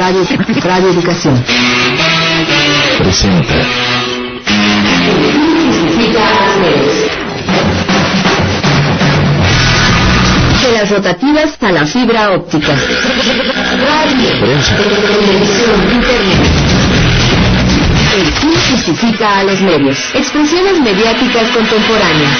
Radio Educación presenta de las rotativas a la fibra óptica. Prensa. Televisión, internet. El fin justifica a los medios. Expresiones mediáticas contemporáneas.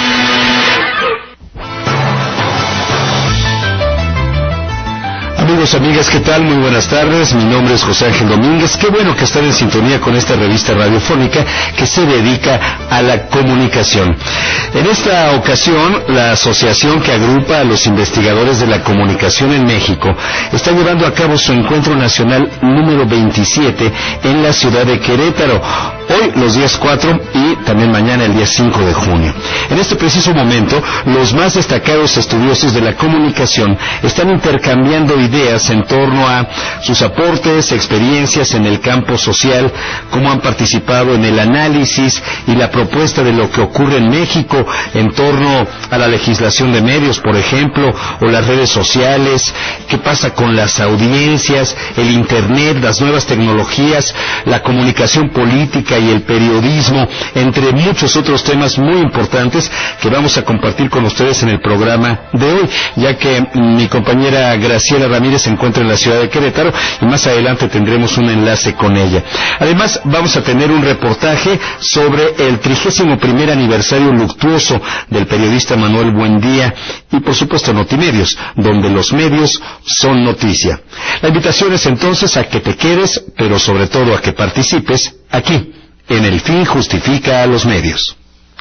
Amigos, amigas, ¿qué tal? Muy buenas tardes. Mi nombre es José Ángel Domínguez. Qué bueno que están en sintonía con esta revista radiofónica que se dedica a la comunicación. En esta ocasión, la asociación que agrupa a los investigadores de la comunicación en México está llevando a cabo su encuentro nacional número 27 en la ciudad de Querétaro. Hoy, los días 4 y también mañana, el día 5 de junio. En este preciso momento, los más destacados estudiosos de la comunicación están intercambiando ideas en torno a sus aportes, experiencias en el campo social, cómo han participado en el análisis y la propuesta de lo que ocurre en México en torno a la legislación de medios, por ejemplo, o las redes sociales, qué pasa con las audiencias, el internet, las nuevas tecnologías, la comunicación política y el periodismo, entre muchos otros temas muy importantes que vamos a compartir con ustedes en el programa de hoy, ya que mi compañera Graciela Ramírez se encuentra en la ciudad de Querétaro y más adelante tendremos un enlace con ella. Además, vamos a tener un reportaje sobre el 31º aniversario luctuoso del periodista Manuel Buendía y, por supuesto, Notimedios, donde los medios son noticia. La invitación es entonces a que te quedes, pero sobre todo a que participes aquí, en El Fin Justifica a los Medios.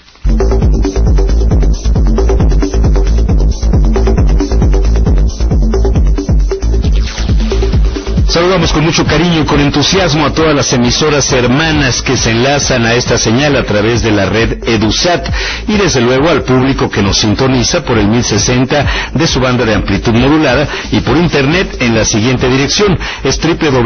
Saludamos con mucho cariño y con entusiasmo a todas las emisoras hermanas que se enlazan a esta señal a través de la red EduSat y desde luego al público que nos sintoniza por el 1060 de su banda de amplitud modulada y por internet en la siguiente dirección, es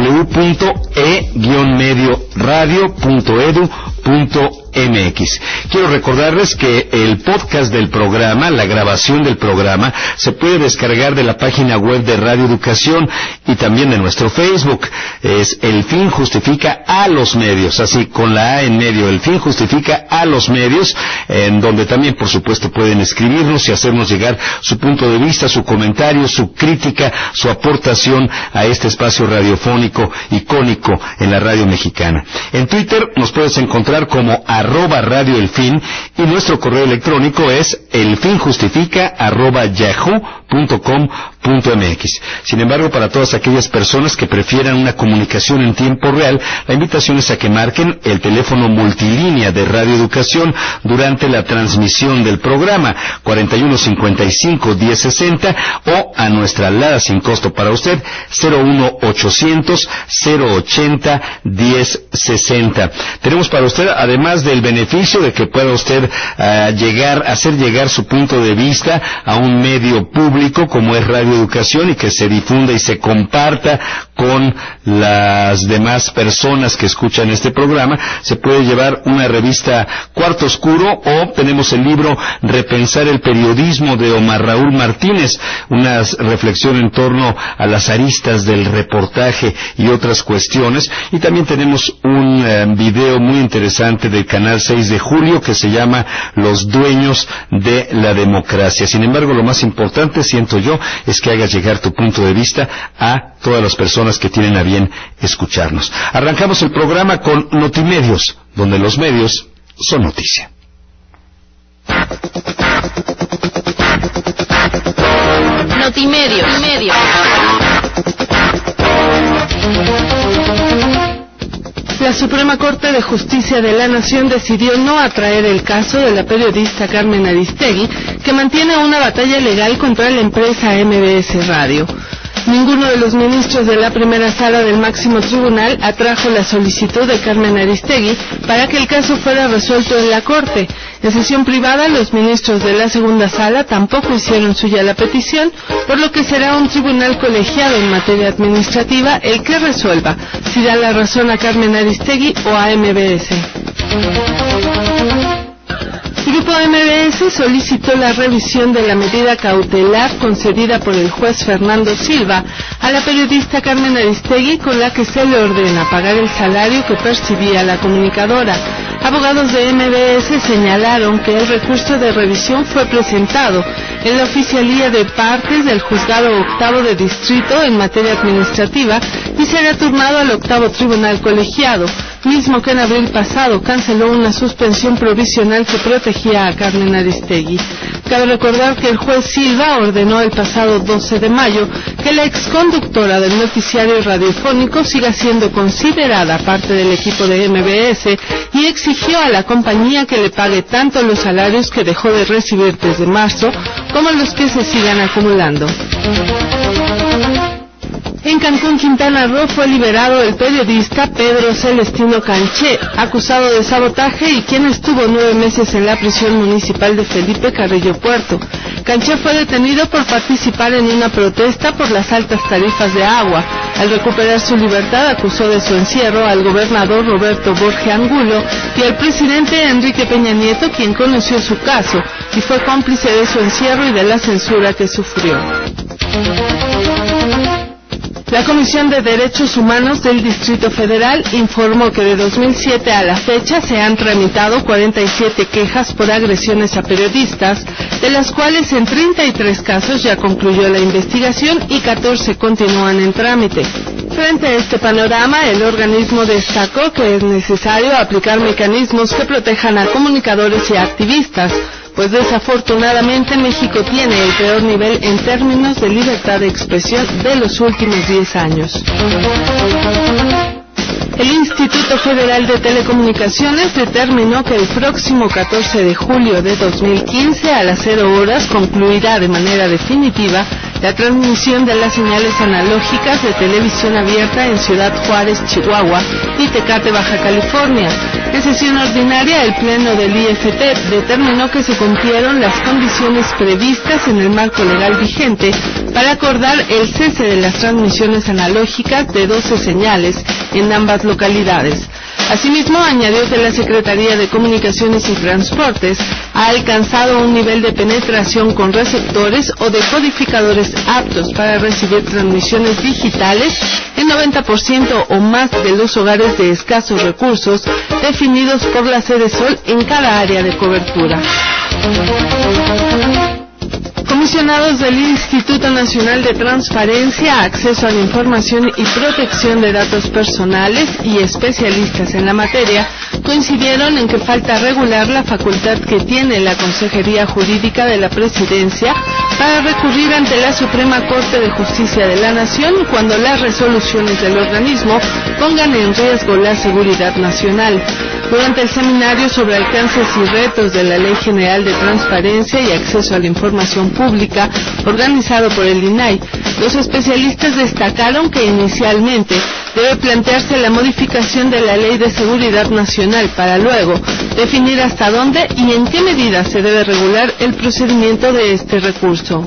www.e-medioradio.edu.mx. Quiero recordarles que el podcast del programa, la grabación del programa, se puede descargar de la página web de Radio Educación y también de nuestro Facebook. Es El Fin Justifica a los Medios, así con la A en medio, El Fin Justifica a los Medios, en donde también, por supuesto, pueden escribirnos y hacernos llegar su punto de vista, su comentario, su crítica, su aportación a este espacio radiofónico icónico en la radio mexicana. En Twitter nos puedes encontrar como @radioelfin y nuestro correo electrónico es elfinjustifica@yahoo.com.mx. Sin embargo, para todas aquellas personas que prefieran una comunicación en tiempo real, la invitación es a que marquen el teléfono multilínea de Radio Educación durante la transmisión del programa 4155-1060 o a nuestra alada sin costo para usted 01800-080-1060. Tenemos para usted, además del beneficio de que pueda usted hacer llegar su punto de vista a un medio público como es Radio Educación y que se difunda y se comparta con las demás personas que escuchan este programa, se puede llevar una revista Cuarto Oscuro o tenemos el libro Repensar el Periodismo de Omar Raúl Martínez, una reflexión en torno a las aristas del reportaje y otras cuestiones, y también tenemos un video muy interesante del canal 6 de Julio que se llama Los Dueños de la Democracia. Sin embargo, lo más importante, siento yo, es que hagas llegar tu punto de vista a todas las personas que tienen a bien escucharnos. Arrancamos el programa con Notimedios, donde los medios son noticia. Notimedios. La Suprema Corte de Justicia de la Nación decidió no atraer el caso de la periodista Carmen Aristegui, que mantiene una batalla legal contra la empresa MBS Radio. Ninguno de los ministros de la primera sala del máximo tribunal atrajo la solicitud de Carmen Aristegui para que el caso fuera resuelto en la Corte. En sesión privada, los ministros de la segunda sala tampoco hicieron suya la petición, por lo que será un tribunal colegiado en materia administrativa el que resuelva si da la razón a Carmen Aristegui o a MBS. Grupo MBS solicitó la revisión de la medida cautelar concedida por el juez Fernando Silva a la periodista Carmen Aristegui, con la que se le ordena pagar el salario que percibía la comunicadora. Abogados de MBS señalaron que el recurso de revisión fue presentado en la Oficialía de Partes del Juzgado Octavo de Distrito en materia administrativa y será turnado al Octavo Tribunal Colegiado, mismo que en abril pasado canceló una suspensión provisional que protegía a Carmen Aristegui. Cabe recordar que el juez Silva ordenó el pasado 12 de mayo que la exconductora del noticiario radiofónico siga siendo considerada parte del equipo de MBS y exigió a la compañía que le pague tanto los salarios que dejó de recibir desde marzo como los que se sigan acumulando. En Cancún, Quintana Roo, fue liberado el periodista Pedro Celestino Canché, acusado de sabotaje y quien estuvo 9 meses en la prisión municipal de Felipe Carrillo Puerto. Canché fue detenido por participar en una protesta por las altas tarifas de agua. Al recuperar su libertad, acusó de su encierro al gobernador Roberto Borge Angulo y al presidente Enrique Peña Nieto, quien conoció su caso y fue cómplice de su encierro y de la censura que sufrió. La Comisión de Derechos Humanos del Distrito Federal informó que de 2007 a la fecha se han tramitado 47 quejas por agresiones a periodistas, de las cuales en 33 casos ya concluyó la investigación y 14 continúan en trámite. Frente a este panorama, el organismo destacó que es necesario aplicar mecanismos que protejan a comunicadores y a activistas, pues desafortunadamente México tiene el peor nivel en términos de libertad de expresión de los últimos 10 años. El Instituto Federal de Telecomunicaciones determinó que el próximo 14 de julio de 2015 a las 0 horas concluirá de manera definitiva la transmisión de las señales analógicas de televisión abierta en Ciudad Juárez, Chihuahua y Tecate, Baja California. En sesión ordinaria, el Pleno del IFT determinó que se cumplieron las condiciones previstas en el marco legal vigente para acordar el cese de las transmisiones analógicas de 12 señales en ambas localidades. Asimismo, añadió que la Secretaría de Comunicaciones y Transportes ha alcanzado un nivel de penetración con receptores o decodificadores aptos para recibir transmisiones digitales en 90% o más de los hogares de escasos recursos definidos por la Sede Sol en cada área de cobertura. Comisionados del Instituto Nacional de Transparencia, Acceso a la Información y Protección de Datos Personales y especialistas en la materia coincidieron en que falta regular la facultad que tiene la Consejería Jurídica de la Presidencia para recurrir ante la Suprema Corte de Justicia de la Nación cuando las resoluciones del organismo pongan en riesgo la seguridad nacional. Durante el seminario sobre alcances y retos de la Ley General de Transparencia y Acceso a la Información Pública, organizado por el INAI, los especialistas destacaron que inicialmente debe plantearse la modificación de la Ley de Seguridad Nacional para luego definir hasta dónde y en qué medida se debe regular el procedimiento de este recurso.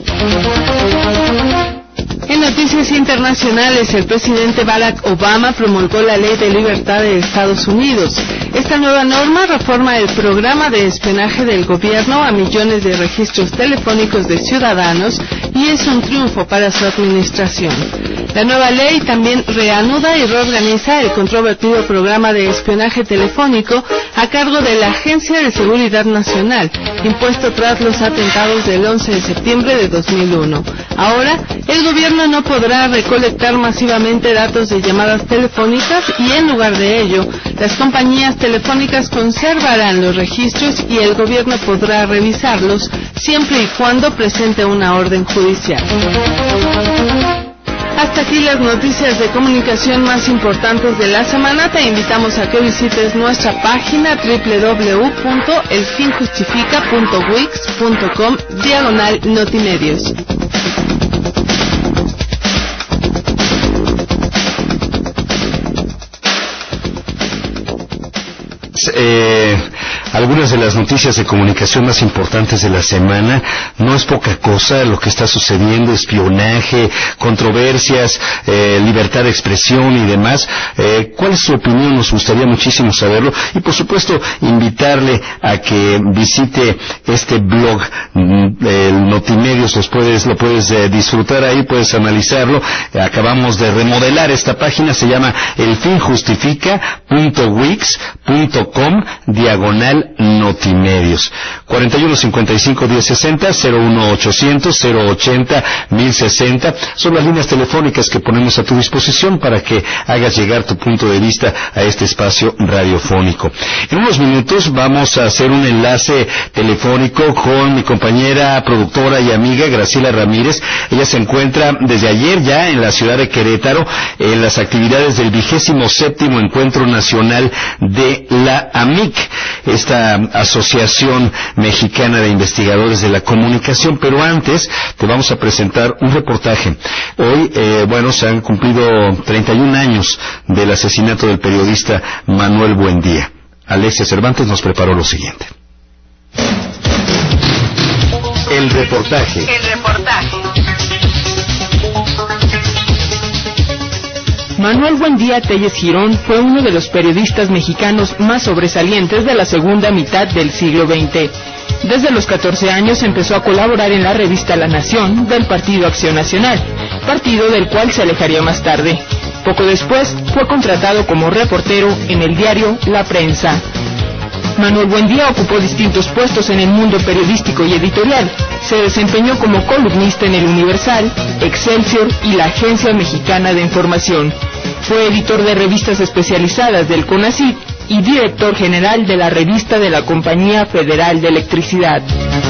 En noticias internacionales, el presidente Barack Obama promulgó la Ley de Libertad de Estados Unidos. Esta nueva norma reforma el programa de espionaje del gobierno a millones de registros telefónicos de ciudadanos y es un triunfo para su administración. La nueva ley también reanuda y reorganiza el controvertido programa de espionaje telefónico a cargo de la Agencia de Seguridad Nacional, impuesto tras los atentados del 11 de septiembre de 2001. Ahora, el gobierno no podrá recolectar masivamente datos de llamadas telefónicas y en lugar de ello, las compañías telefónicas conservarán los registros y el gobierno podrá revisarlos siempre y cuando presente una orden judicial. Hasta aquí las noticias de comunicación más importantes de la semana. Te invitamos a que visites nuestra página www.elfinjustifica.wix.com/notimedios. algunas de las noticias de comunicación más importantes de la semana. No es poca cosa lo que está sucediendo: espionaje, controversias, libertad de expresión y demás. ¿Cuál es su opinión? Nos gustaría muchísimo saberlo, y por supuesto invitarle a que visite este blog, el Notimedios. Lo puedes disfrutar ahí, puedes analizarlo. Acabamos de remodelar esta página, se llama elfinjustifica.wix.com/Notimedios. 4155-1060, 01800-080-1060 son las líneas telefónicas que ponemos a tu disposición para que hagas llegar tu punto de vista a este espacio radiofónico. En unos minutos vamos a hacer un enlace telefónico con mi compañera, productora y amiga Graciela Ramírez. Ella se encuentra desde ayer ya en la ciudad de Querétaro en las actividades del 27º Encuentro Nacional de la AMIC, esta Asociación Mexicana de Investigadores de la Comunicación. Pero antes te vamos a presentar un reportaje. Hoy, se han cumplido 31 años del asesinato del periodista Manuel Buendía. Alexia Cervantes nos preparó lo siguiente. El reportaje. Manuel Buendía Telles Girón fue uno de los periodistas mexicanos más sobresalientes de la segunda mitad del siglo XX. Desde los 14 años empezó a colaborar en la revista La Nación del Partido Acción Nacional, partido del cual se alejaría más tarde. Poco después fue contratado como reportero en el diario La Prensa. Manuel Buendía ocupó distintos puestos en el mundo periodístico y editorial. Se desempeñó como columnista en El Universal, Excelsior y la Agencia Mexicana de Información. Fue editor de revistas especializadas del CONACYT y director general de la revista de la Compañía Federal de Electricidad.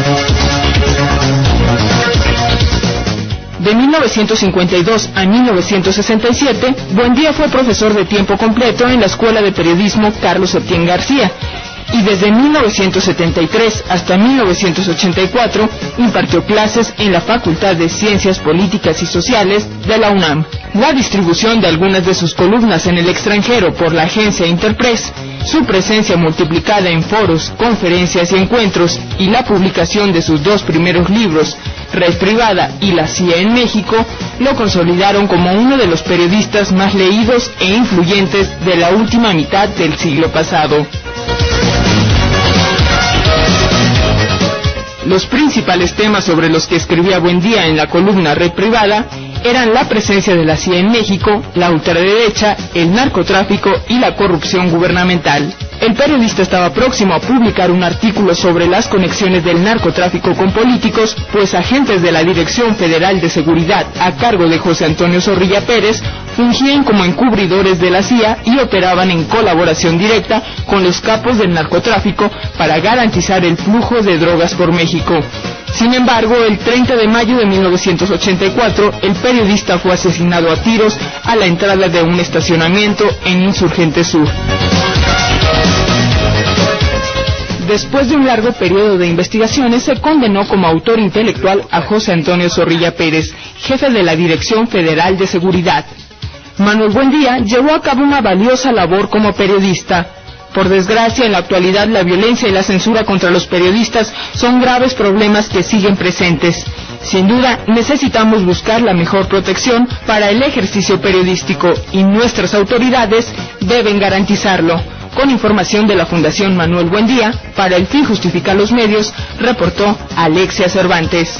De 1952 a 1967, Buendía fue profesor de tiempo completo en la Escuela de Periodismo Carlos Septién García, y desde 1973 hasta 1984 impartió clases en la Facultad de Ciencias Políticas y Sociales de la UNAM. La distribución de algunas de sus columnas en el extranjero por la agencia Interpress, su presencia multiplicada en foros, conferencias y encuentros, y la publicación de sus dos primeros libros, Red Privada y La CIA en México, lo consolidaron como uno de los periodistas más leídos e influyentes de la última mitad del siglo pasado. Los principales temas sobre los que escribía Buendía en la columna Red Privada eran la presencia de la CIA en México, la ultraderecha, el narcotráfico y la corrupción gubernamental. El periodista estaba próximo a publicar un artículo sobre las conexiones del narcotráfico con políticos, pues agentes de la Dirección Federal de Seguridad, a cargo de José Antonio Zorrilla Pérez, fungían como encubridores de la CIA y operaban en colaboración directa con los capos del narcotráfico para garantizar el flujo de drogas por México. Sin embargo, el 30 de mayo de 1984, el periodista fue asesinado a tiros a la entrada de un estacionamiento en Insurgente Sur. Después de un largo periodo de investigaciones, se condenó como autor intelectual a José Antonio Zorrilla Pérez, jefe de la Dirección Federal de Seguridad. Manuel Buendía llevó a cabo una valiosa labor como periodista. Por desgracia, en la actualidad la violencia y la censura contra los periodistas son graves problemas que siguen presentes. Sin duda, necesitamos buscar la mejor protección para el ejercicio periodístico y nuestras autoridades deben garantizarlo. Con información de la Fundación Manuel Buendía, para El Fin Justifica los Medios, reportó Alexia Cervantes.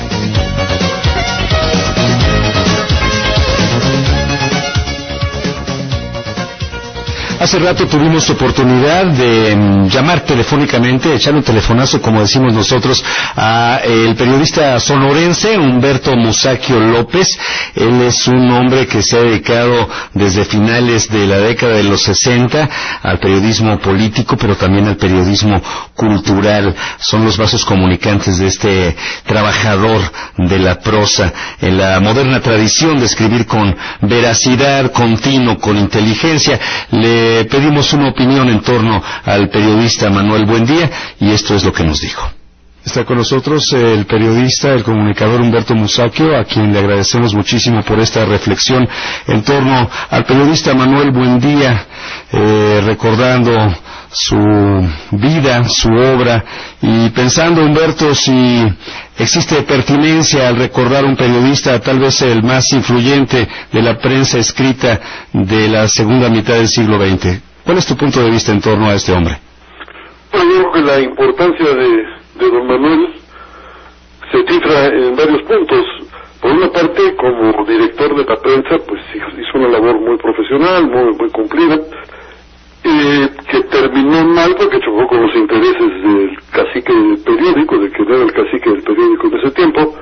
Hace rato tuvimos oportunidad de llamar telefónicamente, echar un telefonazo, como decimos nosotros, a el periodista sonorense Humberto Musacchio López. Él es un hombre que se ha dedicado desde finales de la década de los 60 al periodismo político, pero también al periodismo cultural. Son los vasos comunicantes de este trabajador de la prosa en la moderna tradición de escribir con veracidad, con tino, con inteligencia. Le pedimos una opinión en torno al periodista Manuel Buendía y esto es lo que nos dijo. Está con nosotros el periodista, el comunicador Humberto Musacchio, a quien le agradecemos muchísimo por esta reflexión en torno al periodista Manuel Buendía, recordando su vida, su obra, y pensando, Humberto, si existe pertinencia al recordar un periodista, tal vez el más influyente de la prensa escrita de la segunda mitad del siglo XX. ¿Cuál es tu punto de vista en torno a este hombre? Bueno, yo creo que la importancia de don Manuel se cifra en varios puntos. Por una parte, como director de la prensa, pues hizo una labor muy profesional, muy cumplida, que terminó mal porque chocó con los intereses del cacique del periódico, de que era el cacique del periódico en ese tiempo,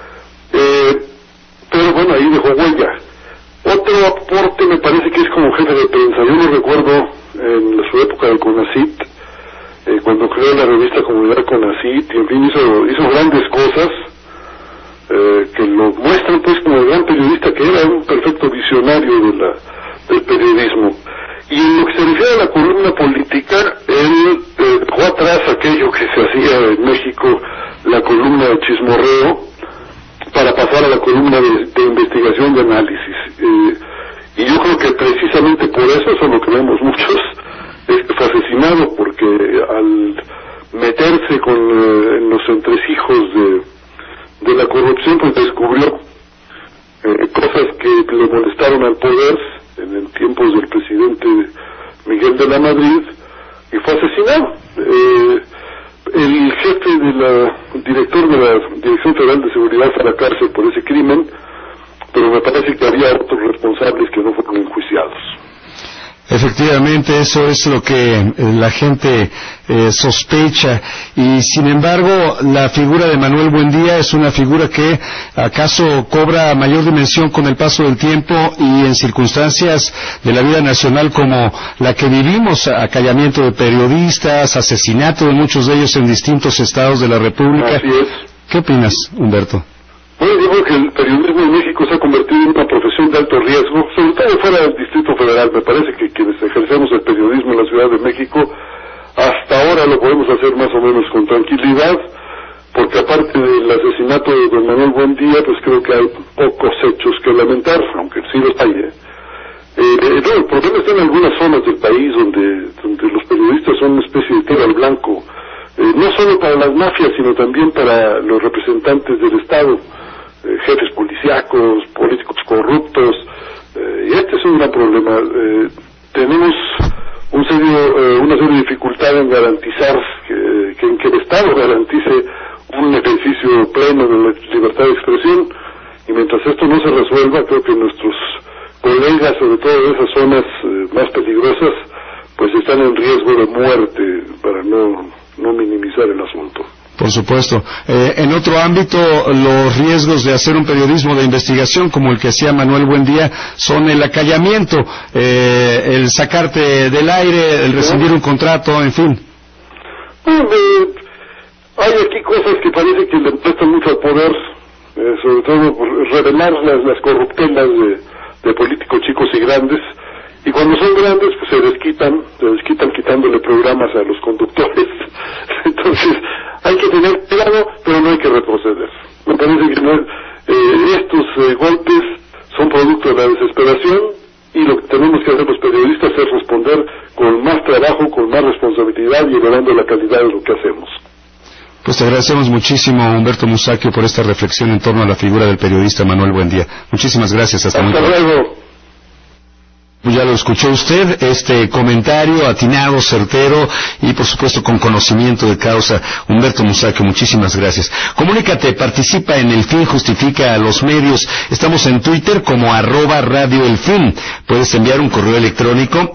pero bueno, ahí dejó huella. Otro aporte me parece que es como jefe de prensa. Yo lo recuerdo en su época del CONACYT, cuando creó la revista Comunidad CONACYT, y en fin, hizo grandes cosas, que lo muestran pues como el gran periodista que era, un perfecto visionario del periodismo. Y en lo que se refiere a la columna política, él dejó atrás aquello que se hacía en México, la columna de chismorreo, para pasar a la columna de investigación, de análisis. Y yo creo que precisamente por eso es lo que vemos muchos, es que fue asesinado, porque al meterse en los entresijos de la corrupción, pues descubrió cosas que le molestaron al poder en tiempos del presidente Miguel de la Madrid, y fue asesinado. El jefe director de la Dirección Federal de Seguridad fue a la cárcel por ese crimen, pero me parece que había otros responsables que no fueron enjuiciados. Efectivamente, eso es lo que la gente sospecha, y sin embargo la figura de Manuel Buendía es una figura que acaso cobra mayor dimensión con el paso del tiempo y en circunstancias de la vida nacional como la que vivimos: acallamiento de periodistas, asesinato de muchos de ellos en distintos estados de la República. Así es. ¿Qué opinas, Humberto? Bueno, digo que el periodismo en México se ha convertido en una profesión de alto riesgo, sobre todo fuera del Distrito Federal. Me parece que quienes ejercemos el periodismo en la Ciudad de México, hasta ahora lo podemos hacer más o menos con tranquilidad, porque aparte del asesinato de don Manuel Buendía, pues creo que hay pocos hechos que lamentar, aunque sí los hay. No, el problema está en algunas zonas del país donde los periodistas son una especie de tiro al blanco, no solo para las mafias, sino también para los representantes del Estado, jefes policíacos, políticos corruptos, y este es un gran problema. Tenemos una seria dificultad en garantizar que el Estado garantice un ejercicio pleno de la libertad de expresión, y mientras esto no se resuelva, creo que nuestros colegas, sobre todo de esas zonas más peligrosas, pues están en riesgo de muerte, para no minimizar el asunto. Por supuesto. En otro ámbito, los riesgos de hacer un periodismo de investigación como el que hacía Manuel Buendía son el acallamiento, el sacarte del aire, el rescindir un contrato, en fin. Bueno, hay aquí cosas que parece que le prestan mucho al poder, sobre todo por revelar las corruptelas de políticos chicos y grandes, y cuando son grandes pues se desquitan quitándole programas a los conductores. Entonces hay que tener cuidado, pero no hay que retroceder. Me parece que estos golpes son producto de la desesperación, y lo que tenemos que hacer los periodistas es responder con más trabajo, con más responsabilidad y elevando la calidad de lo que hacemos. Pues te agradecemos muchísimo, Humberto Musacchio, por esta reflexión en torno a la figura del periodista Manuel Buendía. Muchísimas gracias. Hasta luego. Ya lo escuchó usted, este comentario atinado, certero y por supuesto con conocimiento de causa. Humberto Musacchio, muchísimas gracias. Comunícate, participa en El Fin Justifica a los medios. Estamos en Twitter como @radioelfin. Puedes enviar un correo electrónico,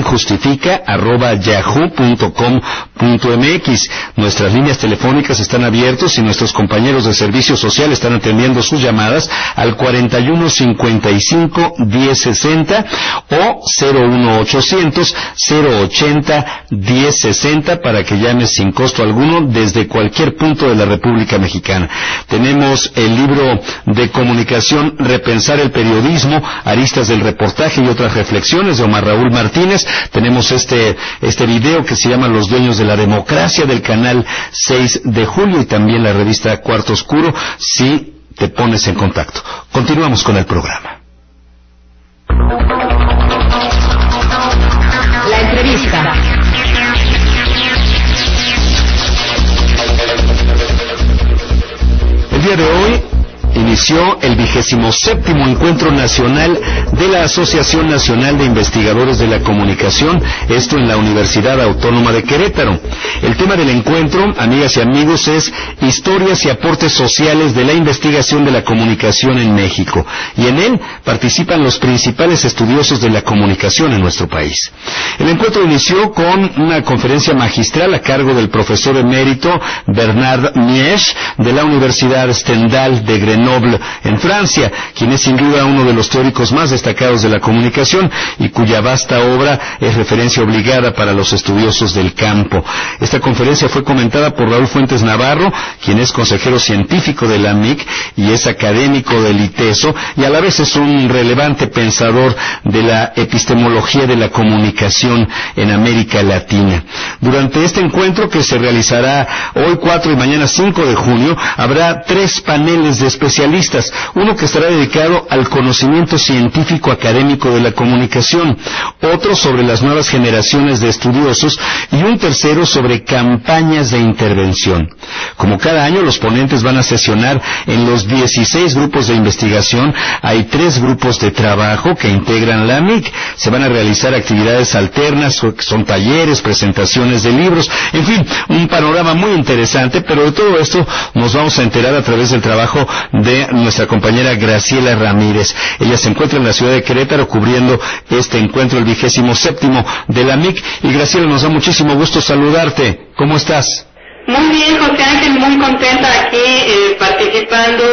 elfinjustifica@yahoo.com.mx. Nuestras líneas telefónicas están abiertas y nuestros compañeros de servicio social están atendiendo sus llamadas al 41 55 1060 o 01800 080 1060 para que llames sin costo alguno desde cualquier punto de la República Mexicana. Tenemos el libro de comunicación Repensar el periodismo, aristas del reportaje y otras reflexiones de Omar Raúl Martínez. Tenemos este video que se llama Los Dueños de la Democracia, del canal 6 de Julio, y también la revista Cuarto Oscuro, si te pones en contacto. Continuamos con el programa. La entrevista. inició el 27º Encuentro Nacional de la Asociación Nacional de Investigadores de la Comunicación, esto en la Universidad Autónoma de Querétaro. El tema del encuentro, amigas y amigos, es Historias y aportes sociales de la investigación de la comunicación en México, y en él participan los principales estudiosos de la comunicación en nuestro país. El encuentro inició con una conferencia magistral a cargo del profesor emérito Bernard Miech de la Universidad Stendhal de Grenoble en Francia, quien es sin duda uno de los teóricos más destacados de la comunicación y cuya vasta obra es referencia obligada para los estudiosos del campo. Esta conferencia fue comentada por Raúl Fuentes Navarro, quien es consejero científico de la MIC y es académico del ITESO, y a la vez es un relevante pensador de la epistemología de la comunicación en América Latina. Durante este encuentro, que se realizará hoy 4 y mañana 5 de junio, habrá 3 paneles de especialistas, uno que estará dedicado al conocimiento científico académico de la comunicación, otro sobre las nuevas generaciones de estudiosos y un tercero sobre campañas de intervención. Como cada año, los ponentes van a sesionar en los 16 grupos de investigación. Hay 3 grupos de trabajo que integran la MIC. Se van a realizar actividades alternas, son talleres, presentaciones de libros, en fin, un panorama muy interesante, pero de todo esto nos vamos a enterar a través del trabajo de nuestra compañera Graciela Ramírez. Ella se encuentra en la ciudad de Querétaro cubriendo este encuentro, el 27º de la MIC. Y Graciela, nos da muchísimo gusto saludarte. ¿Cómo estás? Muy bien, José Ángel, muy contenta aquí participando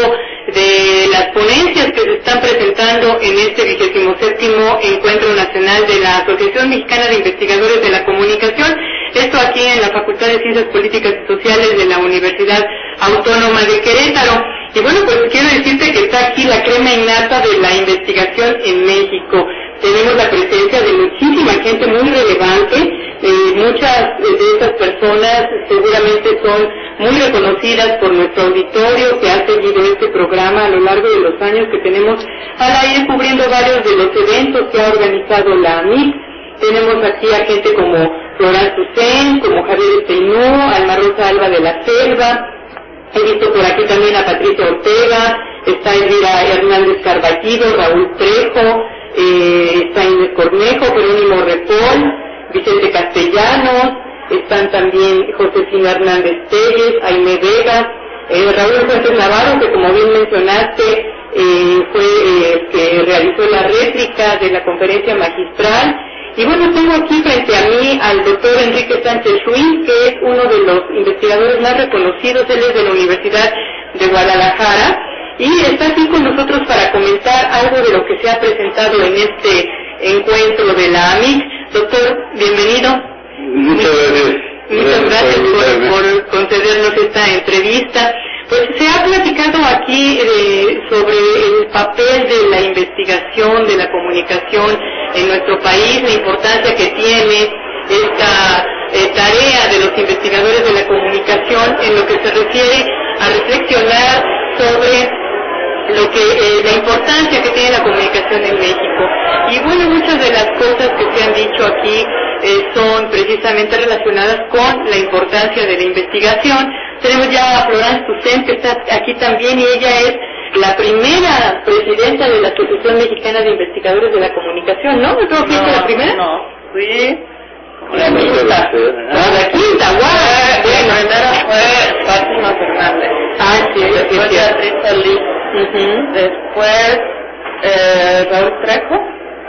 de las ponencias que se están presentando en este 27º Encuentro Nacional de la Asociación Mexicana de Investigadores de la Comunicación, esto aquí en la Facultad de Ciencias Políticas y Sociales de la Universidad Autónoma de Querétaro. Y bueno, pues quiero decirte que está aquí la crema innata de la investigación en México. Tenemos la presencia de muchísima gente muy relevante. Muchas de estas personas seguramente son muy reconocidas por nuestro auditorio que ha seguido este programa a lo largo de los años que tenemos al aire cubriendo varios de los eventos que ha organizado la MIC. Tenemos aquí a gente como Florán Tucen, como Javier Esteinú, Alma Rosa Alba de la Selva. He visto por aquí también a Patricia Ortega, está Elvira Hernández Carballido, Raúl Trejo, está Inés Cornejo, Jerónimo Repol, Vicente Castellanos, están también Josefina Hernández Telles, Aime Vega, Raúl Fuentes Navarro, que como bien mencionaste, fue el que realizó la réplica de la conferencia magistral. Y bueno, tengo aquí frente a mí al doctor Enrique Sánchez Ruiz, que es uno de los investigadores más reconocidos. Él es de la Universidad de Guadalajara y está aquí con nosotros para comentar algo de lo que se ha presentado en este encuentro de la AMIC. Doctor, bienvenido. Muchas gracias. Muchas gracias por concedernos esta entrevista. Pues se ha platicado aquí sobre el papel de la investigación, de la comunicación en nuestro país, la importancia que tiene esta tarea de los investigadores de la comunicación en lo que se refiere a reflexionar sobre lo que la importancia que tiene la comunicación en México. Y bueno, muchas de las cosas que se han dicho aquí son precisamente relacionadas con la importancia de la investigación. Tenemos ya a Florán Tucen, que está aquí también, y ella es la primera presidenta de la Asociación Mexicana de Investigadores de la Comunicación, ¿no? ¿No fuiste la primera? No, fui la quinta. La quinta, guau. Bueno, primero fue Fátima Fernández. Ah, sí, después Beatriz Solís. Después Raúl Trejo,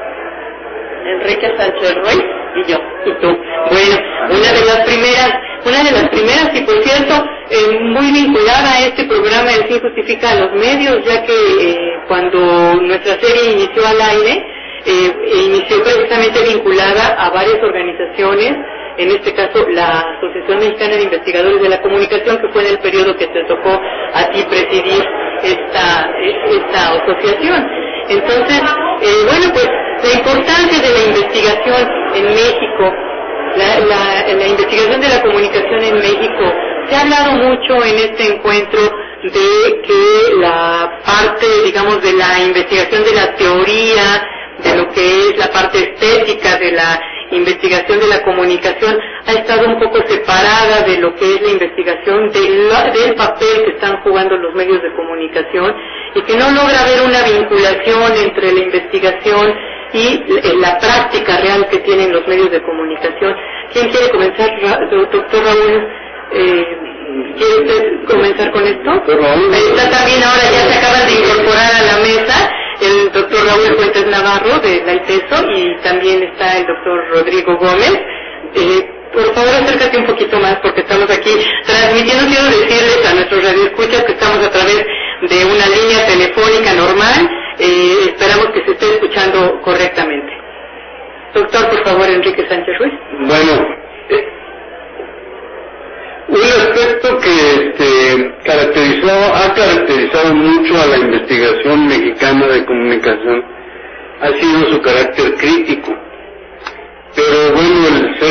Enrique Sánchez Ruiz y yo. Y tú. Bueno, una de las primeras y por cierto, muy vinculada a este programa El Fin Justifica a los Medios, ya que cuando nuestra serie inició al aire, inició precisamente vinculada a varias organizaciones, en este caso la Asociación Mexicana de Investigadores de la Comunicación, que fue en el periodo que te tocó a ti presidir esta asociación. Entonces, bueno, pues la importancia de la investigación en México, la investigación de la comunicación en México, se ha hablado mucho en este encuentro de que la parte, digamos, de la investigación de la teoría, de lo que es la parte estética de la investigación de la comunicación ha estado un poco separada de lo que es la investigación del papel que están jugando los medios de comunicación y que no logra haber una vinculación entre la investigación y la práctica real que tienen los medios de comunicación. ¿Quién quiere comenzar, doctor Raúl? ¿Quiere usted comenzar con esto? Está también ahora, ya se acaban de incorporar a la mesa el doctor Raúl Fuentes Navarro de la ITESO y también está el doctor Rodrigo Gómez. Por favor, acércate un poquito más porque estamos aquí transmitiendo. Quiero decirles a nuestros radioescuchas que estamos a través de una línea telefónica normal. Esperamos que se esté escuchando correctamente. Doctor, por favor, Enrique Sánchez Ruiz. Bueno, un aspecto que ha caracterizado mucho a la investigación mexicana de comunicación ha sido su carácter crítico. Pero bueno,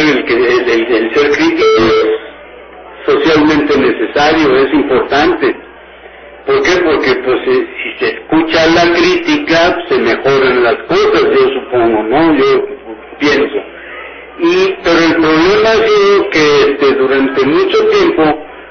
el ser crítico es socialmente necesario, es importante. ¿Por qué? Porque pues si se escucha la crítica se mejoran las cosas, yo supongo, ¿no? Yo pienso. Pero el problema ha sido que durante mucho tiempo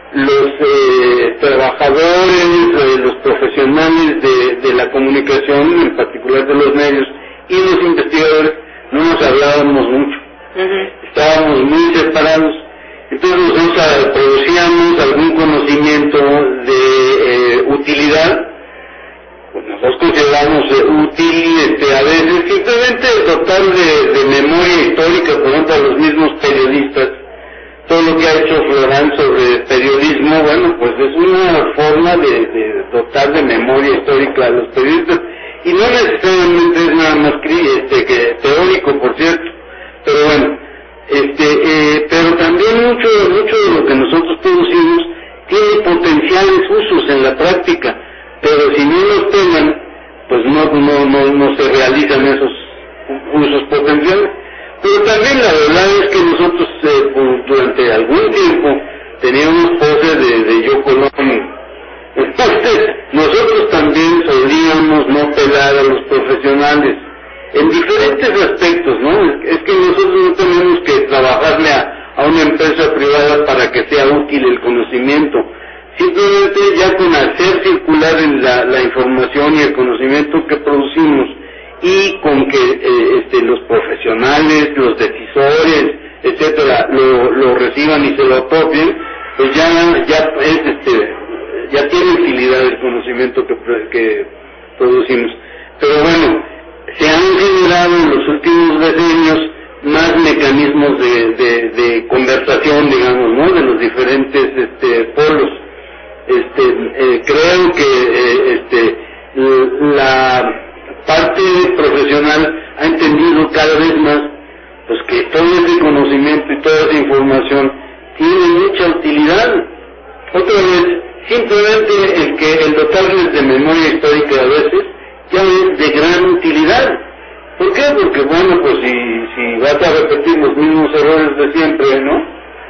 los trabajadores, los profesionales de la comunicación, en particular de los medios, y los investigadores, no nos hablábamos mucho. Estábamos muy separados. Entonces nosotros producíamos algún conocimiento de utilidad. Nosotros consideramos útil a veces simplemente dotar de memoria histórica, por ejemplo, a los mismos periodistas. Todo lo que ha hecho Florán sobre periodismo, bueno, pues es una forma de dotar de memoria histórica a los periodistas. Y no necesariamente es nada más que teórico, por cierto, pero bueno, pero también mucho de lo que nosotros producimos tiene potenciales usos en la práctica, pero si no los tengan, pues no se realizan esos usos potenciales. Pero también la verdad es que nosotros durante algún tiempo teníamos poses de Yoko Ono. Entonces, nosotros también solíamos no pelar a los profesionales en diferentes aspectos, ¿no? Es que nosotros no tenemos que trabajarle a una empresa privada para que sea útil el conocimiento. Simplemente ya con hacer circular la información y el conocimiento que producimos y con que los profesionales, los decisores, etcétera, lo reciban y se lo apropien, pues ya tiene utilidad el conocimiento que producimos. Pero bueno, se han generado en los últimos decenios más mecanismos de conversación, digamos, ¿no? De los diferentes polos. Creo que la parte profesional ha entendido cada vez más pues que todo ese conocimiento y toda esa información tiene mucha utilidad. Otra vez, simplemente el dotarles de memoria histórica a veces ya es de gran utilidad. ¿Por qué? Porque bueno, pues si vas a repetir los mismos errores de siempre, ¿no?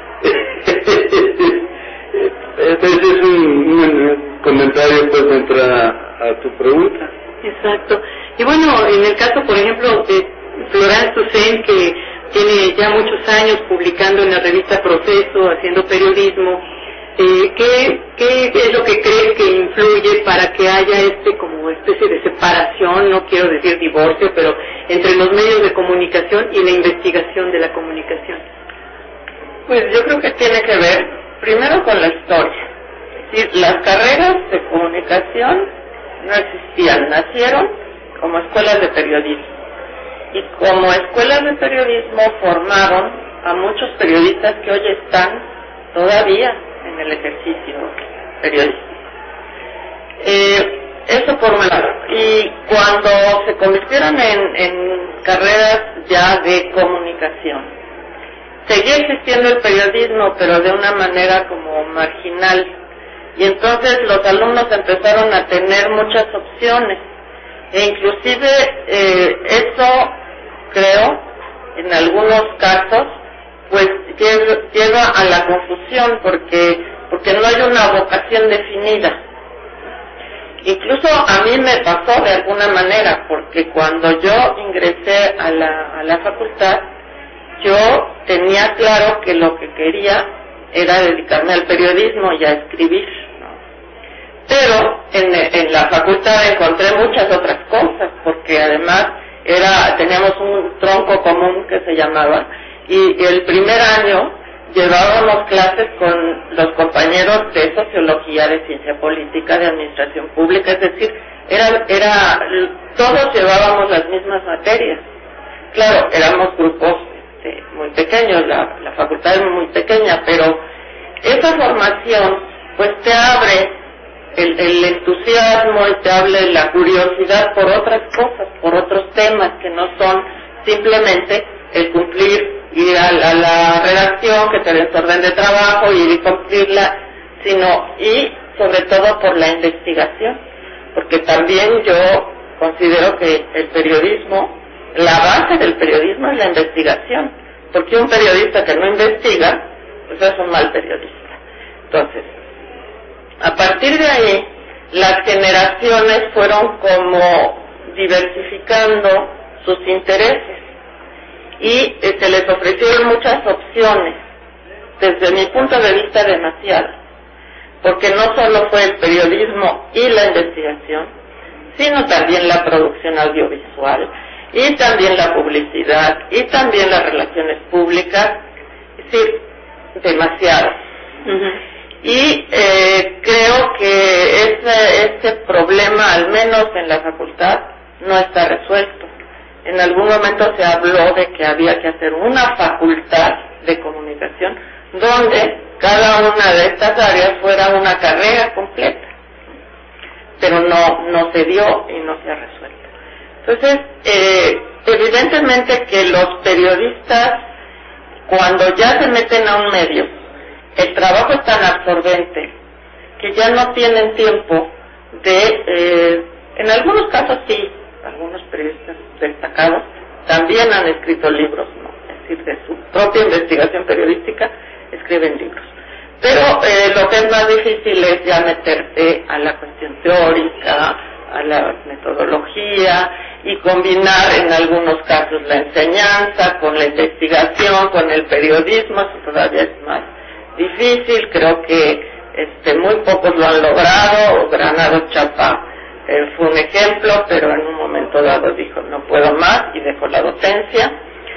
Ese es un comentario pues de entrada a tu pregunta. Exacto. Y bueno, en el caso, por ejemplo, de Florán Toussaint, que tiene ya muchos años publicando en la revista Proceso, haciendo periodismo, ¿qué es lo que crees que influye para que haya como especie de separación, no quiero decir divorcio, pero entre los medios de comunicación y la investigación de la comunicación? Pues yo creo que tiene que ver primero con la historia. Es decir, las carreras de comunicación no existían, nacieron como escuelas de periodismo. Y como escuelas de periodismo formaron a muchos periodistas que hoy están todavía en el ejercicio periodístico. Eso por un lado. Y cuando se convirtieron en carreras ya de comunicación, seguía existiendo el periodismo, pero de una manera como marginal. Y entonces los alumnos empezaron a tener muchas opciones. E inclusive eso, creo, en algunos casos, pues lleva a la confusión porque no hay una vocación definida. Incluso a mí me pasó de alguna manera, porque cuando yo ingresé a la facultad, yo tenía claro que lo que quería era dedicarme al periodismo y a escribir, ¿no? Pero en la facultad encontré muchas otras cosas, porque además teníamos un tronco común que se llamaba, y el primer año llevábamos clases con los compañeros de sociología, de ciencia política, de administración pública, es decir, todos llevábamos las mismas materias. Claro, éramos grupos muy pequeños, la facultad es muy pequeña, pero esa formación pues te abre el entusiasmo y te abre la curiosidad por otras cosas, por otros temas que no son simplemente el cumplir, ir a la redacción, que te den tu orden de trabajo, ir y cumplirla, y sobre todo por la investigación, porque también yo considero que el periodismo, la base del periodismo es la investigación, porque un periodista que no investiga, pues es un mal periodista. Entonces, a partir de ahí, las generaciones fueron como diversificando sus intereses y se les ofrecieron muchas opciones, desde mi punto de vista demasiado, porque no solo fue el periodismo y la investigación, sino también la producción audiovisual, y también la publicidad, y también las relaciones públicas, es decir, demasiado. Y creo que ese problema, al menos en la facultad, no está resuelto. En algún momento se habló de que había que hacer una facultad de comunicación donde cada una de estas áreas fuera una carrera completa, pero no se dio y no se ha resuelto. Entonces, evidentemente que los periodistas, cuando ya se meten a un medio, el trabajo es tan absorbente que ya no tienen tiempo en algunos casos sí, algunos periodistas destacados también han escrito libros, ¿no? Es decir, de su propia investigación periodística escriben libros. Pero lo que es más difícil es ya meterte a la cuestión teórica, a la metodología y combinar en algunos casos la enseñanza con la investigación, con el periodismo. Eso todavía es más difícil. Creo que muy pocos lo han logrado. Granado Chapa fue un ejemplo, pero en un momento dado dijo no puedo más y dejó la docencia.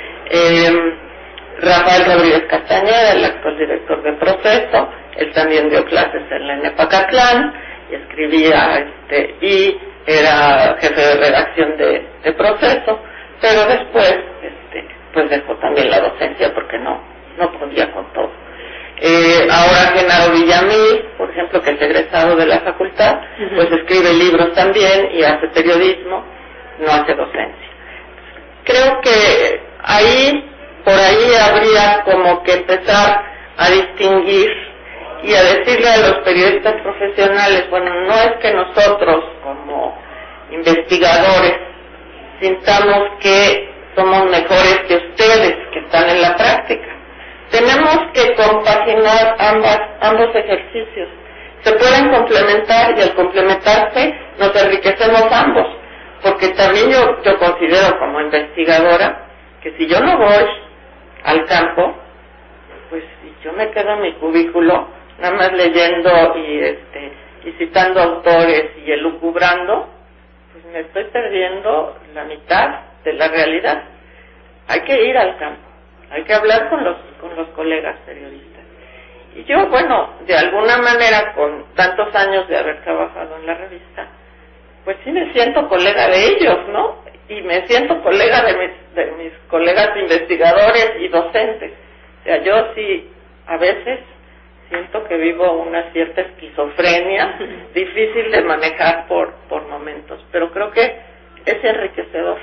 Rafael Rodríguez Castañeda, el actual director de Proceso, él también dio clases en la Enepacatlán y escribía y era jefe de redacción de Proceso, pero después pues dejó también la docencia porque no podía con todo. Ahora Genaro Villamil, por ejemplo, que es egresado de la facultad, pues escribe libros también y hace periodismo, no hace docencia. Creo que por ahí habría como que empezar a distinguir y a decirle a los periodistas profesionales, bueno, no es que nosotros como investigadores sintamos que somos mejores que ustedes que están en la práctica. Tenemos que compaginar ambos ejercicios. Se pueden complementar y al complementarse nos enriquecemos ambos, porque también yo considero como investigadora que si yo no voy al campo, pues si yo me quedo en mi cubículo nada más leyendo y citando autores y elucubrando, pues me estoy perdiendo la mitad de la realidad. Hay que ir al campo, hay que hablar con los colegas periodistas. Y yo, bueno, de alguna manera, con tantos años de haber trabajado en la revista, pues sí me siento colega de ellos, ¿no? Y me siento colega de mis colegas investigadores y docentes. O sea, yo sí, a veces siento que vivo una cierta esquizofrenia, difícil de manejar por momentos, pero creo que es enriquecedor.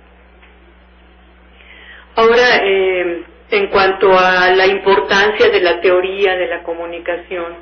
Ahora, en cuanto a la importancia de la teoría de la comunicación,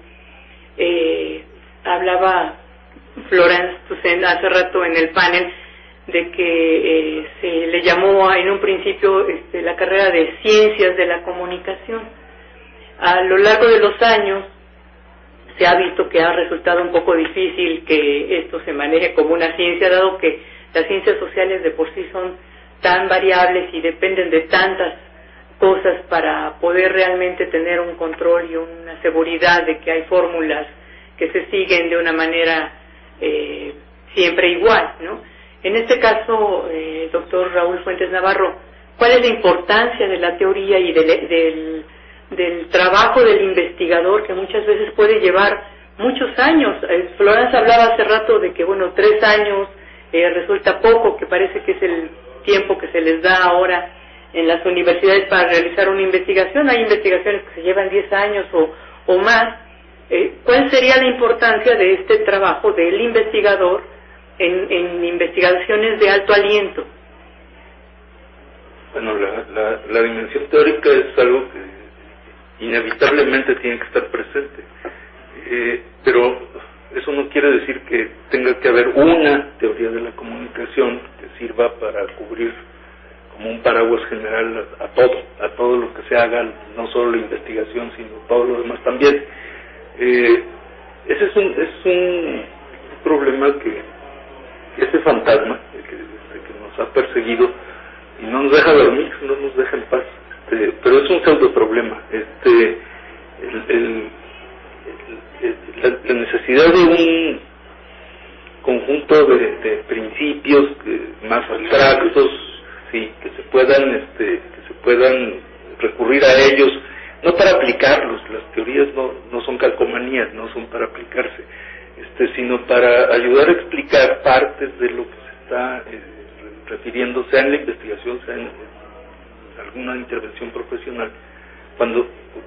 hablaba Florence Toussaint hace rato en el panel de que se le llamó en un principio la carrera de ciencias de la comunicación. A lo largo de los años se ha visto que ha resultado un poco difícil que esto se maneje como una ciencia, dado que las ciencias sociales de por sí son tan variables y dependen de tantas cosas para poder realmente tener un control y una seguridad de que hay fórmulas que se siguen de una manera siempre igual, ¿no? En este caso, doctor Raúl Fuentes Navarro, ¿cuál es la importancia de la teoría y del trabajo del investigador, que muchas veces puede llevar muchos años? Florence hablaba hace rato de que, 3 años resulta poco, que parece que es el tiempo que se les da ahora en las universidades para realizar una investigación. Hay investigaciones que se llevan 10 años o más. ¿Cuál sería la importancia de este trabajo del investigador en investigaciones de alto aliento? Bueno, la dimensión teórica es algo que inevitablemente tiene que estar presente, pero eso no quiere decir que tenga que haber una teoría de la comunicación que sirva para cubrir como un paraguas general a todo lo que se haga, no solo la investigación, sino todo lo demás también. Ese es un problema ese fantasma que nos ha perseguido y no nos deja dormir, no nos deja en paz, pero es un pseudo problema. La necesidad de un conjunto de principios más abstractos, sí, que se puedan recurrir a ellos, no para aplicarlos. Las teorías no son calcomanías, no son para aplicarse, sino para ayudar a explicar partes de lo que se está refiriendo, sea en la investigación, sea en alguna intervención profesional. Cuando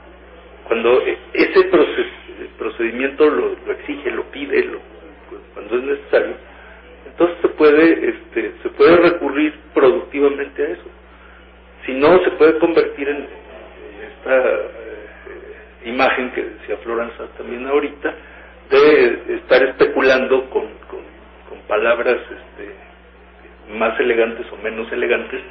ese procedimiento lo exige, lo pide, cuando es necesario, entonces se puede recurrir productivamente a eso. Si no, se puede convertir en esta imagen que decía Floranza también ahorita, de estar especulando con palabras más elegantes o menos elegantes,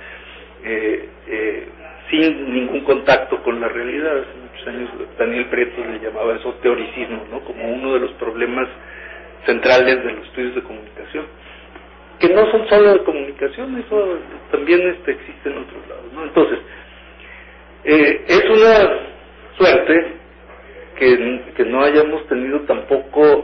sin ningún contacto con la realidad. Hace muchos años Daniel Prieto le llamaba eso teoricismo, ¿no? Como uno de los problemas centrales de los estudios de comunicación, que no son solo de comunicación, eso también existe en otros lados, ¿no? Entonces, es una suerte que no hayamos tenido tampoco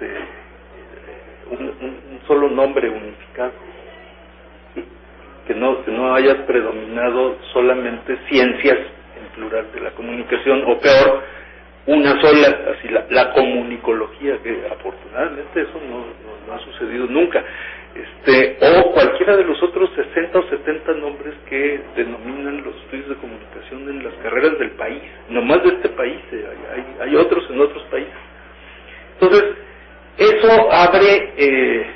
un solo nombre unificado, que no haya predominado solamente ciencias en plural de la comunicación, o peor, una sola, así la comunicología, que afortunadamente eso no ha sucedido nunca, o cualquiera de los otros 60 o 70 nombres que denominan los estudios de comunicación en las carreras del país, no más de este país, hay otros en otros países. Entonces, eso abre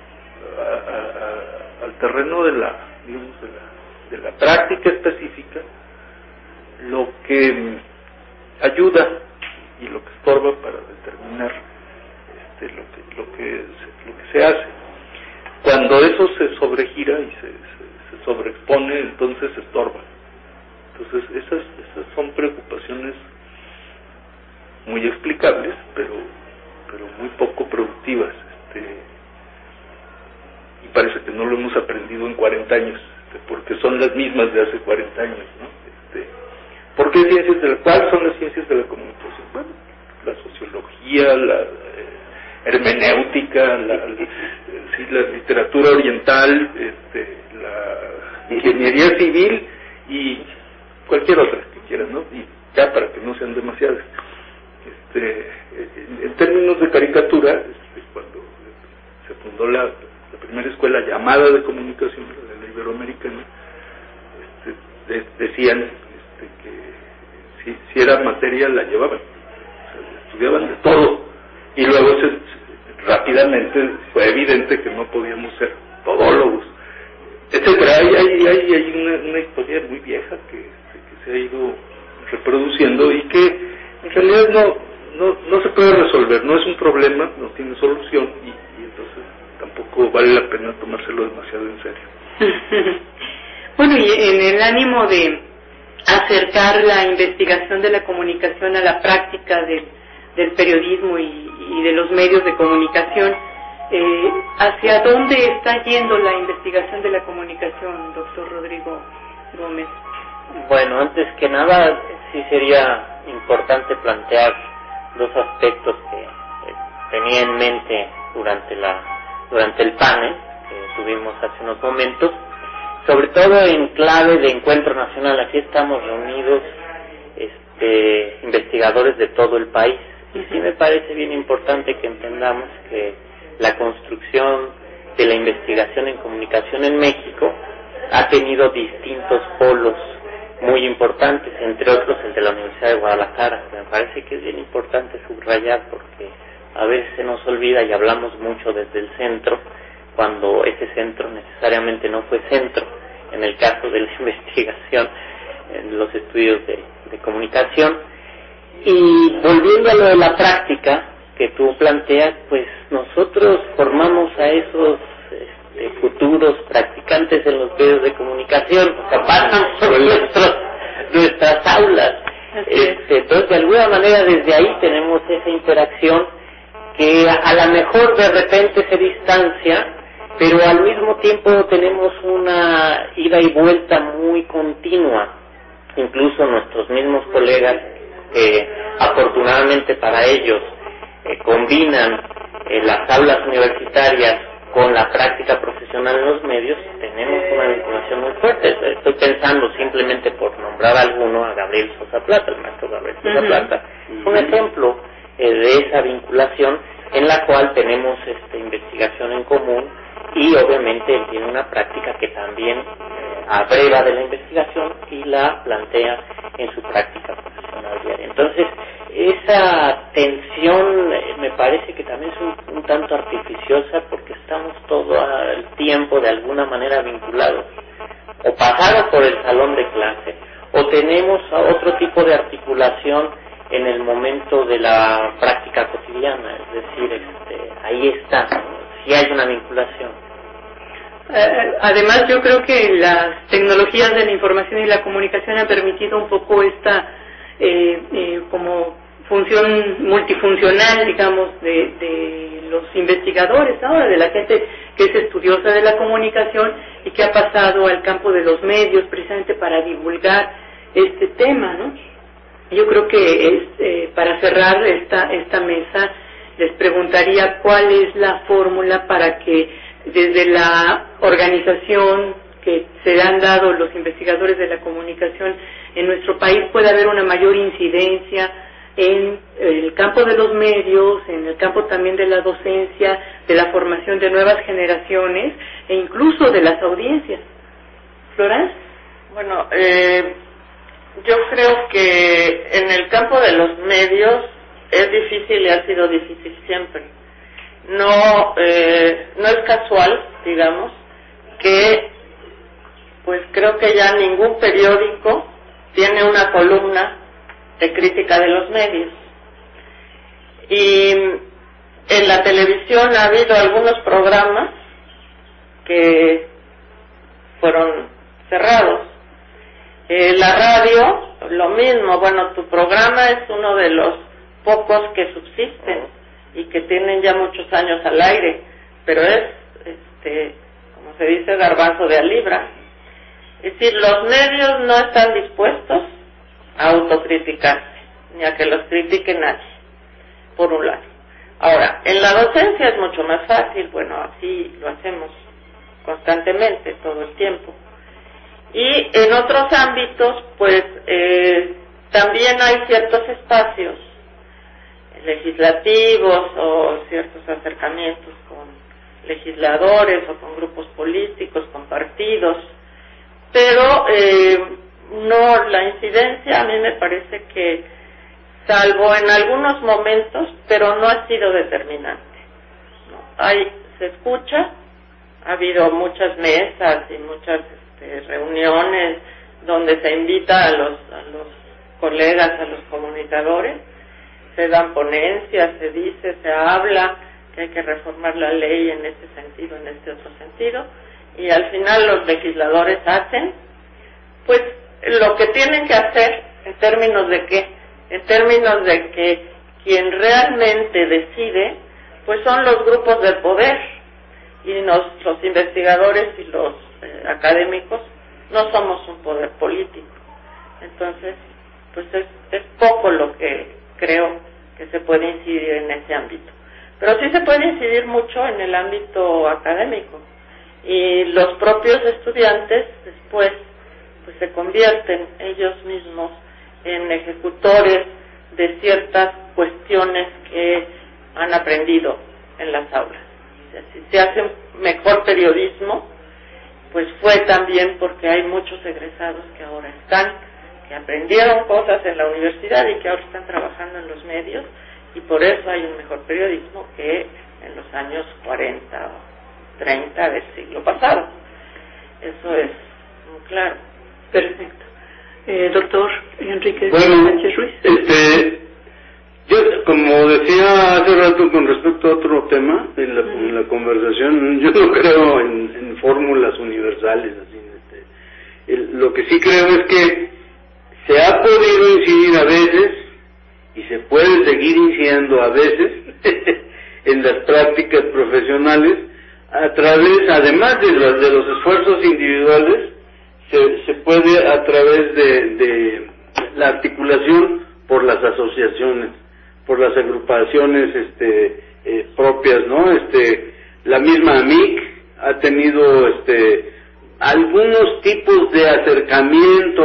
al terreno de la práctica específica lo que ayuda y lo que estorba para determinar lo que se hace. Cuando eso se sobregira y se sobreexpone, entonces se estorba. Entonces esas son preocupaciones muy explicables, pero muy poco productivas, y parece que no lo hemos aprendido en 40 años, porque son las mismas de hace 40 años, ¿no? ¿Por qué cuáles son las ciencias de la comunicación? Bueno, la sociología, la hermenéutica, la literatura oriental, la ingeniería civil y cualquier otra que quieran, ¿no? Y ya para que no sean demasiadas. En términos de caricatura, cuando se fundó la primera escuela llamada de comunicación, la iberoamericana, decían que si era materia la llevaban, o sea, estudiaban de todo, y luego rápidamente fue evidente que no podíamos ser todólogos, etcétera. Hay una historia muy vieja que se ha ido reproduciendo y que en realidad no se puede resolver, no es un problema, no tiene solución, y entonces tampoco vale la pena tomárselo demasiado en serio. Bueno, y en el ánimo de acercar la investigación de la comunicación a la práctica del periodismo y de los medios de comunicación, ¿hacia dónde está yendo la investigación de la comunicación, doctor Rodrigo Gómez? Bueno, antes que nada, sí sería importante plantear dos aspectos que tenía en mente durante el panel que tuvimos hace unos momentos, sobre todo en clave de encuentro nacional. Aquí estamos reunidos investigadores de todo el país, y sí me parece bien importante que entendamos que la construcción de la investigación en comunicación en México ha tenido distintos polos muy importantes, entre otros el de la Universidad de Guadalajara. Me parece que es bien importante subrayar, porque a veces se nos olvida y hablamos mucho desde el centro, cuando ese centro necesariamente no fue centro, en el caso de la investigación, en los estudios de comunicación. Y volviendo a lo de la práctica que tú planteas, pues nosotros formamos a esos futuros practicantes en los medios de comunicación, o sea, pasan por nuestras aulas. Entonces, de alguna manera, desde ahí tenemos esa interacción que a lo mejor de repente se distancia, pero al mismo tiempo tenemos una ida y vuelta muy continua. Incluso nuestros mismos colegas, afortunadamente para ellos, combinan las aulas universitarias con la práctica profesional en los medios, tenemos una vinculación muy fuerte. Estoy pensando, simplemente por nombrar alguno, a Gabriel Sosa Plata, el maestro Gabriel Sosa Plata, un ejemplo de esa vinculación en la cual tenemos investigación en común, y obviamente él tiene una práctica que también abreva de la investigación y la plantea en su práctica profesional diaria. Entonces, esa tensión me parece que también es un tanto artificiosa, porque estamos todo el tiempo de alguna manera vinculados, o pasados por el salón de clase, o tenemos otro tipo de articulación en el momento de la práctica cotidiana, es decir, ahí está, si hay una vinculación. Además, yo creo que las tecnologías de la información y la comunicación han permitido un poco esta como función multifuncional, digamos, de los investigadores ahora, de la gente que es estudiosa de la comunicación y que ha pasado al campo de los medios precisamente para divulgar este tema, ¿no? Yo creo que para cerrar esta mesa les preguntaría cuál es la fórmula para que desde la organización que se han dado los investigadores de la comunicación en nuestro país pueda haber una mayor incidencia en el campo de los medios, en el campo también de la docencia, de la formación de nuevas generaciones e incluso de las audiencias. ¿Florence? Bueno, yo creo que en el campo de los medios es difícil y ha sido difícil siempre. No es casual, digamos, que pues creo que ya ningún periódico tiene una columna de crítica de los medios. Y en la televisión ha habido algunos programas que fueron cerrados. La radio, lo mismo. Bueno, tu programa es uno de los pocos que subsisten y que tienen ya muchos años al aire, pero es, como se dice, garbanzo de a libra. Es decir, los medios no están dispuestos a autocriticarse, ni a que los critique nadie, por un lado. Ahora, en la docencia es mucho más fácil, bueno, así lo hacemos constantemente, todo el tiempo. Y en otros ámbitos, pues, también hay ciertos espacios legislativos o ciertos acercamientos con legisladores o con grupos políticos, con partidos, pero no, la incidencia a mí me parece que, salvo en algunos momentos, pero no ha sido determinante, ¿no? Se escucha, ha habido muchas mesas y muchas reuniones donde se invita a los colegas, a los comunicadores, se dan ponencias, se dice, se habla que hay que reformar la ley en este sentido, en este otro sentido, y al final los legisladores hacen, pues, lo que tienen que hacer, en términos de qué, en términos de que quien realmente decide, pues son los grupos del poder, y los investigadores y los académicos no somos un poder político. Entonces, pues es poco lo que creo que se puede incidir en ese ámbito. Pero sí se puede incidir mucho en el ámbito académico. Y los propios estudiantes después pues se convierten ellos mismos en ejecutores de ciertas cuestiones que han aprendido en las aulas. O sea, si se hace mejor periodismo, pues fue también porque hay muchos egresados que ahora que aprendieron cosas en la universidad y que ahora están trabajando en los medios, y por eso hay un mejor periodismo que en los años 40 o 30 del siglo pasado. Eso es muy claro. Perfecto. Doctor Enrique Sánchez Ruiz. Yo, como decía hace rato con respecto a otro tema en la conversación, yo no creo en fórmulas universales. Así, lo que sí creo es que se ha podido incidir a veces, y se puede seguir incidiendo a veces, en las prácticas profesionales, a través, además de los esfuerzos individuales, se puede a través de la articulación por las asociaciones, por las agrupaciones propias, ¿no? La misma AMIC ha tenido algunos tipos de acercamiento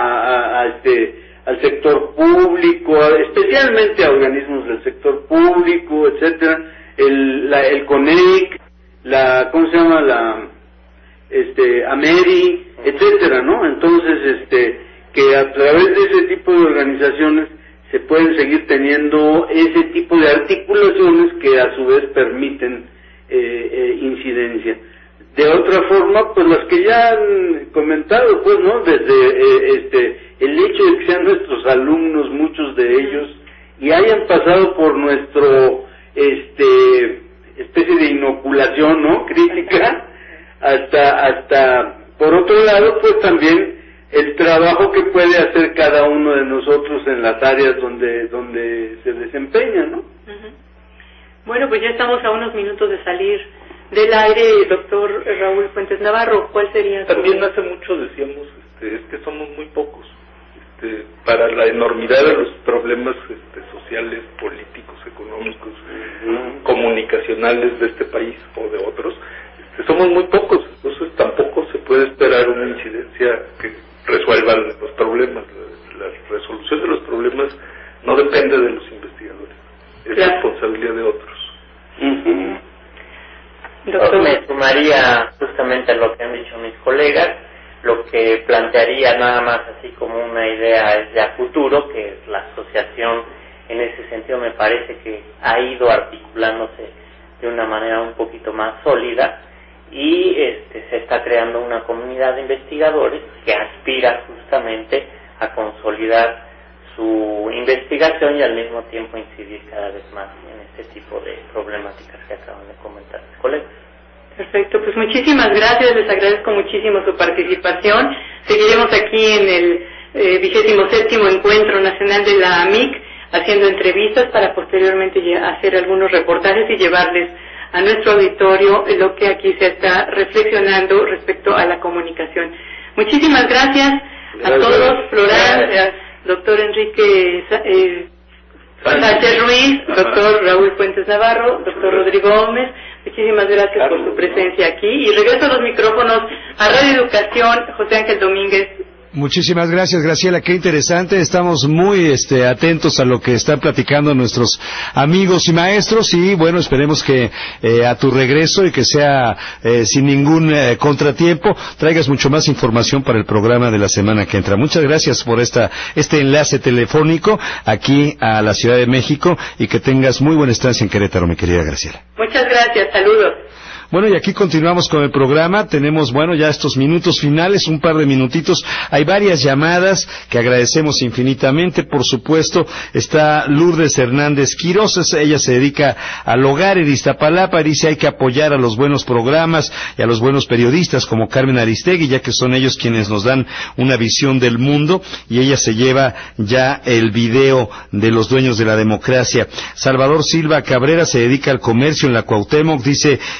al sector público, especialmente a organismos del sector público, etcétera, el CONEIC, ¿cómo se llama? AMERI, etcétera, ¿no? Entonces, que a través de ese tipo de organizaciones se pueden seguir teniendo ese tipo de articulaciones que a su vez permiten incidencia. De otra forma, pues las que ya han comentado, pues, ¿no? Desde el hecho de que sean nuestros alumnos, muchos de ellos, y hayan pasado por nuestro especie de inoculación, ¿no? Crítica, hasta por otro lado, pues también el trabajo que puede hacer cada uno de nosotros en las áreas donde se desempeña, ¿no? Bueno, pues ya estamos a unos minutos de salir del aire, doctor Raúl Fuentes Navarro. ¿Cuál sería? También hace mucho decíamos, es que somos muy pocos para la enormidad de los problemas sociales, políticos, económicos, comunicacionales de este país o de otros. Somos muy pocos, entonces tampoco se puede esperar una incidencia que resuelva los problemas. La resolución de los problemas no depende de los investigadores, es responsabilidad de otros. Doctor, me sumaría justamente a lo que han dicho mis colegas. Lo que plantearía nada más así como una idea es de a futuro, que la asociación en ese sentido me parece que ha ido articulándose de una manera un poquito más sólida, y se está creando una comunidad de investigadores que aspira justamente a consolidar su investigación y al mismo tiempo incidir cada vez más en este tipo de problemáticas que acaban de comentar mis colegas. Perfecto, pues muchísimas gracias, les agradezco muchísimo su participación. Seguiremos aquí en el 27º Encuentro Nacional de la AMIC haciendo entrevistas para posteriormente hacer algunos reportajes y llevarles a nuestro auditorio lo que aquí se está reflexionando respecto a la comunicación. Muchísimas gracias a todos, Florán, doctor Enrique Sánchez Ruiz, doctor Raúl Fuentes Navarro, doctor Rodrigo Gómez. Muchísimas gracias por su presencia aquí. Y regreso a los micrófonos a Radio Educación, José Ángel Domínguez. Muchísimas gracias, Graciela, qué interesante. Estamos muy atentos a lo que están platicando nuestros amigos y maestros, y bueno, esperemos que a tu regreso y que sea sin ningún contratiempo traigas mucho más información para el programa de la semana que entra. Muchas gracias por este enlace telefónico aquí a la Ciudad de México, y que tengas muy buena estancia en Querétaro, mi querida Graciela. Muchas gracias, saludos. Bueno, y aquí continuamos con el programa. Tenemos, ya estos minutos finales, un par de minutitos. Hay varias llamadas que agradecemos infinitamente. Por supuesto, está Lourdes Hernández Quirós. Ella se dedica al hogar en Iztapalapa. Dice, hay que apoyar a los buenos programas y a los buenos periodistas como Carmen Aristegui, ya que son ellos quienes nos dan una visión del mundo, y ella se lleva ya el video de los dueños de la democracia. Salvador Silva Cabrera se dedica al comercio en la Cuauhtémoc. Dice, el programa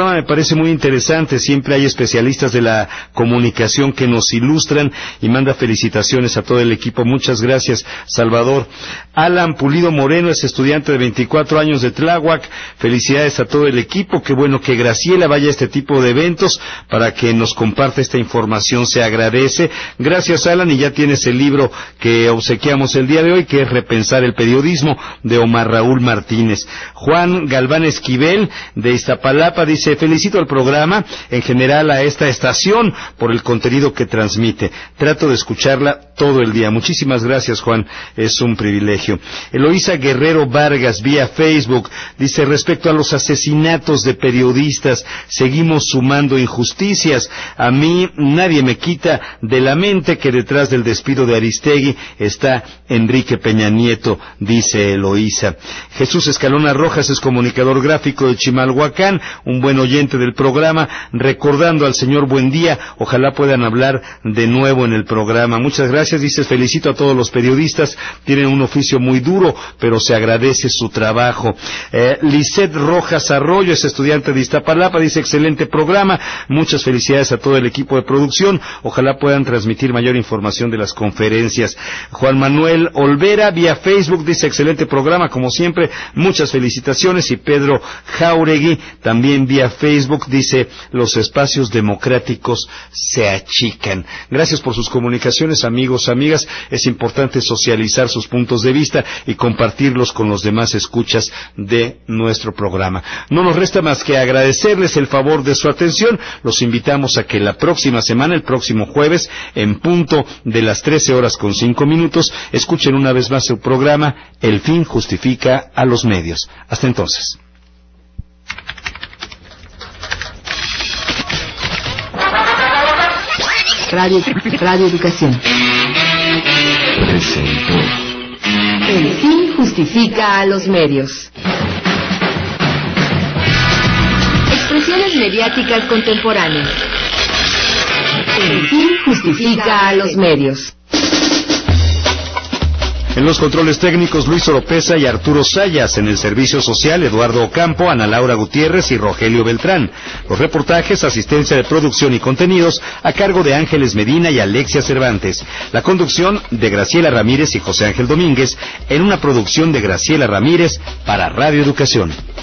programa me parece muy interesante, siempre hay especialistas de la comunicación que nos ilustran y manda felicitaciones a todo el equipo. Muchas gracias, Salvador. Alan Pulido Moreno es estudiante de 24 años de Tláhuac. Felicidades a todo el equipo. Qué bueno que Graciela vaya a este tipo de eventos para que nos comparte esta información. Se agradece. Gracias, Alan, y ya tienes el libro que obsequiamos el día de hoy, que es Repensar el periodismo, de Omar Raúl Martínez. Juan Galván Esquivel de Iztapalapa dice: felicito al programa, en general a esta estación, por el contenido que transmite. Trato de escucharla todo el día. Muchísimas gracias, Juan, es un privilegio. Eloísa Guerrero Vargas vía Facebook dice: respecto a los asesinatos de periodistas, seguimos sumando injusticias. A mí nadie me quita de la mente que detrás del despido de Aristegui está Enrique Peña Nieto, dice Eloísa. Jesús Escalona Rojas es comunicador gráfico de Chimalhuacán, un buen oyente del programa, recordando al señor Buendía, ojalá puedan hablar de nuevo en el programa. Muchas gracias, dice: felicito a todos los periodistas, tienen un oficio muy duro, pero se agradece su trabajo. Lisette Rojas Arroyo es estudiante de Iztapalapa, dice: excelente programa, muchas felicidades a todo el equipo de producción, ojalá puedan transmitir mayor información de las conferencias. Juan Manuel Olvera vía Facebook dice: excelente programa, como siempre, muchas felicitaciones. Y Pedro Jauregui también vía Facebook dice: los espacios democráticos se achican. Gracias por sus comunicaciones, amigos, amigas. Es importante socializar sus puntos de vista y compartirlos con los demás escuchas de nuestro programa. No nos resta más que agradecerles el favor de su atención. Los invitamos a que la próxima semana, el próximo jueves, en punto de las 13:05, escuchen una vez más su programa El fin justifica a los medios. Hasta entonces. Radio Educación. Presento. El fin justifica a los medios. Expresiones mediáticas contemporáneas. El fin justifica a los medios. En los controles técnicos, Luis Oropesa y Arturo Sayas. En el servicio social, Eduardo Ocampo, Ana Laura Gutiérrez y Rogelio Beltrán. Los reportajes, asistencia de producción y contenidos, a cargo de Ángeles Medina y Alexia Cervantes. La conducción de Graciela Ramírez y José Ángel Domínguez, en una producción de Graciela Ramírez para Radio Educación.